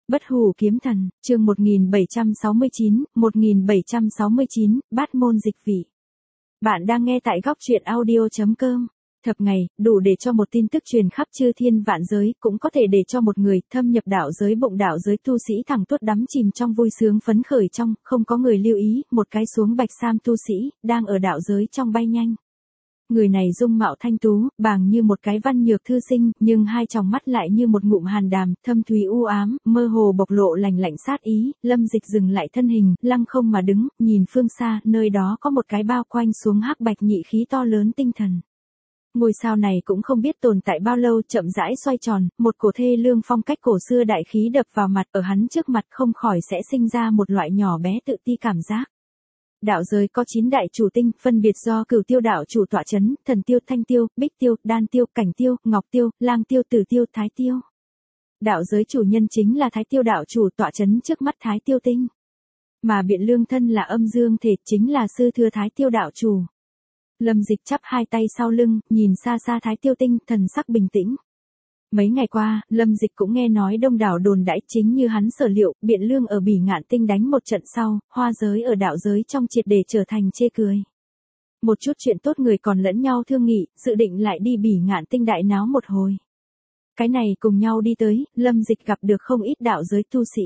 Bất hủ kiếm thần, chương 1769, bát môn dịch vị. Bạn đang nghe tại góc truyện audio.com. Thập ngày, đủ để cho một tin tức truyền khắp chư thiên vạn giới, cũng có thể để cho một người thâm nhập đạo giới bụng đạo giới tu sĩ thẳng tuốt đắm chìm trong vui sướng phấn khởi trong, không có người lưu ý, một cái xuống bạch sam tu sĩ, đang ở đạo giới trong bay nhanh. Người này dung mạo thanh tú, bàng như một cái văn nhược thư sinh, nhưng hai tròng mắt lại như một ngụm hàn đàm, thâm thúy u ám, mơ hồ bộc lộ lạnh lạnh sát ý. Lâm Dịch dừng lại thân hình, lăng không mà đứng, nhìn phương xa, nơi đó có một cái bao quanh xuống hắc bạch nhị khí to lớn tinh thần. Ngôi sao này cũng không biết tồn tại bao lâu, chậm rãi xoay tròn, một cổ thê lương phong cách cổ xưa đại khí đập vào mặt, ở hắn trước mặt không khỏi sẽ sinh ra một loại nhỏ bé tự ti cảm giác. Đạo giới có 9 đại chủ tinh, phân biệt do Cửu Tiêu đạo chủ tọa chấn, Thần Tiêu, Thanh Tiêu, Bích Tiêu, Đan Tiêu, Cảnh Tiêu, Ngọc Tiêu, Lang Tiêu, Tử Tiêu, Thái Tiêu. Đạo giới chủ nhân chính là Thái Tiêu đạo chủ tọa chấn trước mắt Thái Tiêu tinh. Mà Biện Lương thân là âm dương thể, chính là sư thừa Thái Tiêu đạo chủ. Lâm Dịch chắp hai tay sau lưng, nhìn xa xa Thái Tiêu tinh, thần sắc bình tĩnh. Mấy ngày qua, Lâm Dịch cũng nghe nói đông đảo đồn đãi, chính như hắn sở liệu, Biện Lương ở Bỉ Ngạn Tinh đánh một trận sau, hoa giới ở đạo giới trong triệt để trở thành chê cười. Một chút chuyện tốt người còn lẫn nhau thương nghị, dự định lại đi Bỉ Ngạn Tinh đại náo một hồi. Cái này cùng nhau đi tới, Lâm Dịch gặp được không ít đạo giới tu sĩ.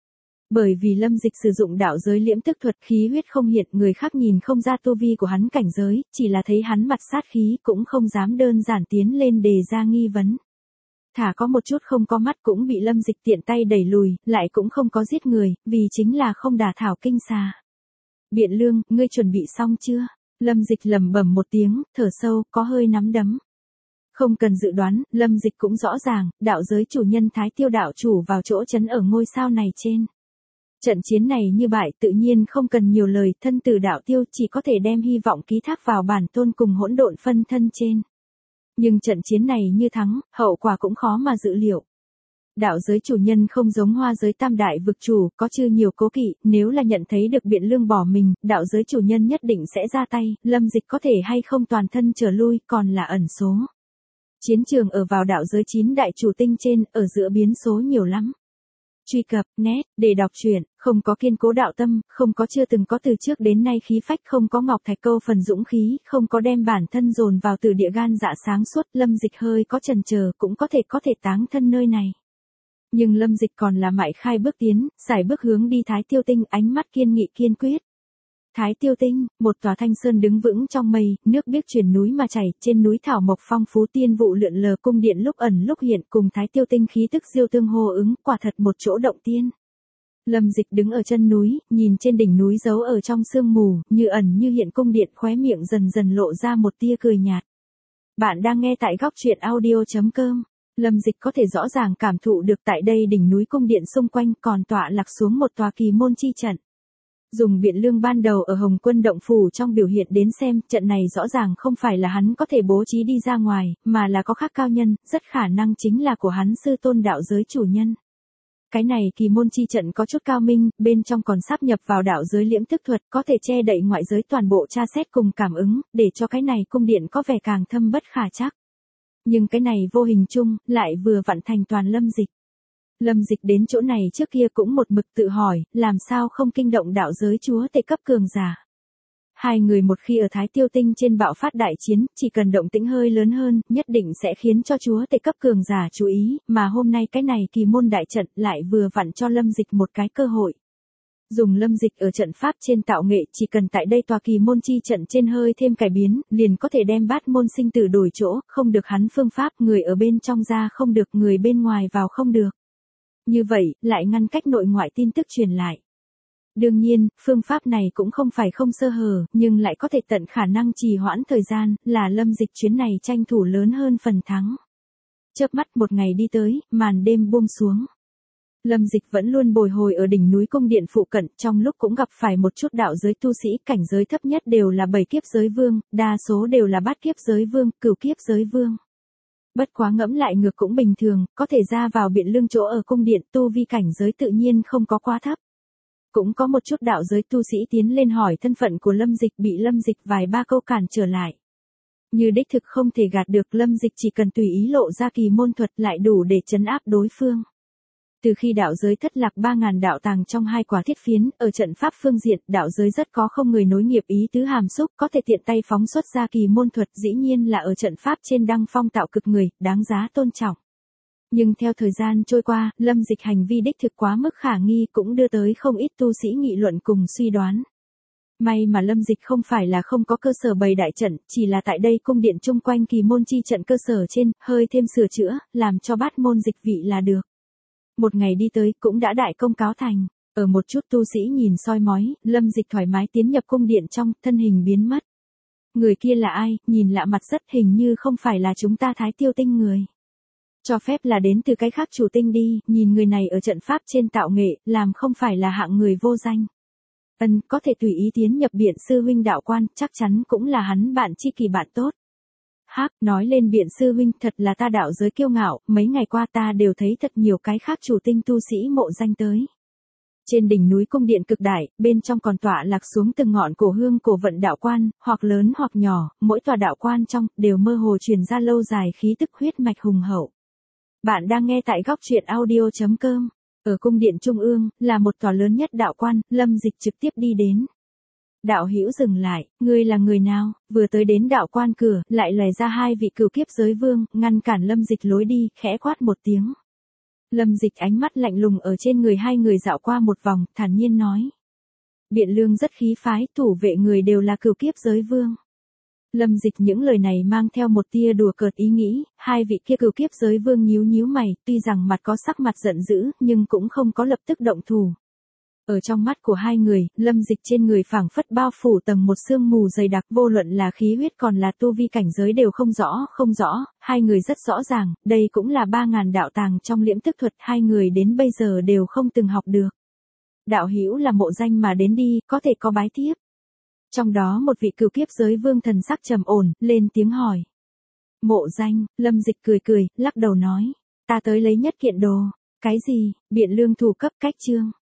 Bởi vì Lâm Dịch sử dụng đạo giới liễm tức thuật, khí huyết không hiện, người khác nhìn không ra tu vi của hắn cảnh giới, chỉ là thấy hắn mặt sát khí cũng không dám đơn giản tiến lên đề ra nghi vấn. Thả có một chút không có mắt cũng bị Lâm Dịch tiện tay đẩy lùi, lại cũng không có giết người, vì chính là không đả thảo kinh xà. Biện Lương, ngươi chuẩn bị xong chưa? Lâm Dịch lẩm bẩm một tiếng, thở sâu, có hơi nắm đấm. Không cần dự đoán, Lâm Dịch cũng rõ ràng, đạo giới chủ nhân Thái Tiêu đạo chủ vào chỗ trấn ở ngôi sao này trên. Trận chiến này như bại tự nhiên không cần nhiều lời, thân tử đạo tiêu chỉ có thể đem hy vọng ký thác vào bản tôn cùng hỗn độn phân thân trên. Nhưng trận chiến này như thắng, hậu quả cũng khó mà dự liệu. Đạo giới chủ nhân không giống hoa giới tam đại vực chủ, có chư nhiều cố kỵ, nếu là nhận thấy được Biện Lương bỏ mình, đạo giới chủ nhân nhất định sẽ ra tay, Lâm Dịch có thể hay không toàn thân trở lui, còn là ẩn số. Chiến trường ở vào đạo giới 9 đại chủ tinh trên, ở giữa biến số nhiều lắm. Truy cập, net, để đọc truyện, không có kiên cố đạo tâm, không có chưa từng có từ trước đến nay khí phách, không có ngọc thạch câu phần dũng khí, không có đem bản thân dồn vào từ địa gan dạ sáng suốt, Lâm Dịch hơi có chần chờ cũng có thể táng thân nơi này. Nhưng Lâm Dịch còn là mại khai bước tiến, sải bước hướng đi Thái Tiêu tinh, ánh mắt kiên nghị kiên quyết. Thái Tiêu tinh, một tòa thanh sơn đứng vững trong mây, nước biếc chuyển núi mà chảy, trên núi thảo mộc phong phú tiên vụ lượn lờ, cung điện lúc ẩn lúc hiện, cùng Thái Tiêu tinh khí tức diêu tương hô ứng, quả thật một chỗ động tiên. Lâm Dịch đứng ở chân núi, nhìn trên đỉnh núi giấu ở trong sương mù, như ẩn như hiện cung điện, khóe miệng dần dần lộ ra một tia cười nhạt. Bạn đang nghe tại góc truyện audio.com. Lâm Dịch có thể rõ ràng cảm thụ được tại đây đỉnh núi cung điện xung quanh còn tọa lạc xuống một tòa kỳ môn chi trận. Dùng Biện Lương ban đầu ở Hồng Quân động phủ trong biểu hiện đến xem, trận này rõ ràng không phải là hắn có thể bố trí đi ra ngoài, mà là có khác cao nhân, rất khả năng chính là của hắn sư tôn đạo giới chủ nhân. Cái này kỳ môn chi trận có chút cao minh, bên trong còn sáp nhập vào đạo giới liễm tức thuật, có thể che đậy ngoại giới toàn bộ tra xét cùng cảm ứng, để cho cái này cung điện có vẻ càng thâm bất khả trắc. Nhưng cái này vô hình chung, lại vừa vặn thành toàn Lâm Dịch. Lâm Dịch đến chỗ này trước kia cũng một mực tự hỏi, làm sao không kinh động đạo giới chúa tể cấp cường giả. Hai người một khi ở Thái Tiêu tinh trên bạo phát đại chiến, chỉ cần động tĩnh hơi lớn hơn, nhất định sẽ khiến cho chúa tể cấp cường giả chú ý, mà hôm nay cái này kỳ môn đại trận lại vừa vặn cho Lâm Dịch một cái cơ hội. Dùng Lâm Dịch ở trận pháp trên tạo nghệ, chỉ cần tại đây tòa kỳ môn chi trận trên hơi thêm cải biến, liền có thể đem bát môn sinh tử đổi chỗ, không được hắn phương pháp, người ở bên trong ra không được, người bên ngoài vào không được. Như vậy, lại ngăn cách nội ngoại tin tức truyền lại. Đương nhiên, phương pháp này cũng không phải không sơ hở, nhưng lại có thể tận khả năng trì hoãn thời gian, là Lâm Dịch chuyến này tranh thủ lớn hơn phần thắng. Chớp mắt một ngày đi tới, màn đêm buông xuống. Lâm Dịch vẫn luôn bồi hồi ở đỉnh núi cung điện phụ cận, trong lúc cũng gặp phải một chút đạo giới tu sĩ, cảnh giới thấp nhất đều là 7 kiếp giới vương, đa số đều là bát kiếp giới vương, cửu kiếp giới vương. Bất quá ngẫm lại ngược cũng bình thường, có thể ra vào Biện Lương chỗ ở cung điện, tu vi cảnh giới tự nhiên không có quá thấp. Cũng có một chút đạo giới tu sĩ tiến lên hỏi thân phận của Lâm Dịch, bị Lâm Dịch vài ba câu cản trở lại. Như đích thực không thể gạt được, Lâm Dịch chỉ cần tùy ý lộ ra kỳ môn thuật lại đủ để trấn áp đối phương. Từ khi đạo giới thất lạc 3.000 đạo tàng trong 2 quả thiết phiến, ở trận pháp phương diện, đạo giới rất có không người nối nghiệp ý tứ hàm xúc, có thể tiện tay phóng xuất ra kỳ môn thuật, dĩ nhiên là ở trận pháp trên đăng phong tạo cực người, đáng giá tôn trọng. Nhưng theo thời gian trôi qua, Lâm Dịch hành vi đích thực quá mức khả nghi cũng đưa tới không ít tu sĩ nghị luận cùng suy đoán. May mà Lâm Dịch không phải là không có cơ sở bày đại trận, chỉ là tại đây cung điện chung quanh kỳ môn chi trận cơ sở trên, hơi thêm sửa chữa, làm cho bát môn dịch vị là được. Một ngày đi tới cũng đã đại công cáo thành, ở một chút tu sĩ nhìn soi mói, Lâm Dịch thoải mái tiến nhập cung điện trong, thân hình biến mất. Người kia là ai, nhìn lạ mặt rất hình như không phải là chúng ta Thái Tiêu Tinh người. Cho phép là đến từ cái khác chủ tinh đi, nhìn người này ở trận pháp trên tạo nghệ, làm không phải là hạng người vô danh. Có thể tùy ý tiến nhập Biện sư huynh đạo quan, chắc chắn cũng là hắn bạn tri kỷ bạn tốt. Hắc, nói lên Biện sư huynh, thật là ta đạo giới kiêu ngạo, mấy ngày qua ta đều thấy thật nhiều cái khác chủ tinh tu sĩ mộ danh tới. Trên đỉnh núi cung điện cực đại, bên trong còn tọa lạc xuống từng ngọn cổ hương cổ vận đạo quan, hoặc lớn hoặc nhỏ, mỗi tòa đạo quan trong, đều mơ hồ truyền ra lâu dài khí tức huyết mạch hùng hậu. Bạn đang nghe tại góc truyện audio.com. Ở cung điện trung ương, là một tòa lớn nhất đạo quan, Lâm Dịch trực tiếp đi đến. Đạo hữu dừng lại, ngươi là người nào? Vừa tới đến đạo quan cửa, lại lòe ra 2 vị cửu kiếp giới vương, ngăn cản Lâm Dịch lối đi, khẽ quát một tiếng. Lâm Dịch ánh mắt lạnh lùng ở trên người 2 người dạo qua một vòng, thản nhiên nói. Biện Lương rất khí phái, thủ vệ người đều là cửu kiếp giới vương. Lâm Dịch những lời này mang theo một tia đùa cợt ý nghĩ, 2 vị kia cửu kiếp giới vương nhíu nhíu mày, tuy rằng mặt có sắc mặt giận dữ, nhưng cũng không có lập tức động thủ. Ở trong mắt của 2 người, Lâm Dịch trên người phảng phất bao phủ tầng một sương mù dày đặc, vô luận là khí huyết còn là tu vi cảnh giới đều không rõ, 2 người rất rõ ràng, đây cũng là 3.000 đạo tàng trong liễm tức thuật, 2 người đến bây giờ đều không từng học được. Đạo hữu là mộ danh mà đến đi, có thể có bái tiếp. Trong đó một vị cửu kiếp giới vương thần sắc trầm ổn, lên tiếng hỏi. Mộ danh, Lâm Dịch cười, lắc đầu nói. Ta tới lấy nhất kiện đồ. Cái gì, Biện Lương thủ cấp cách chương.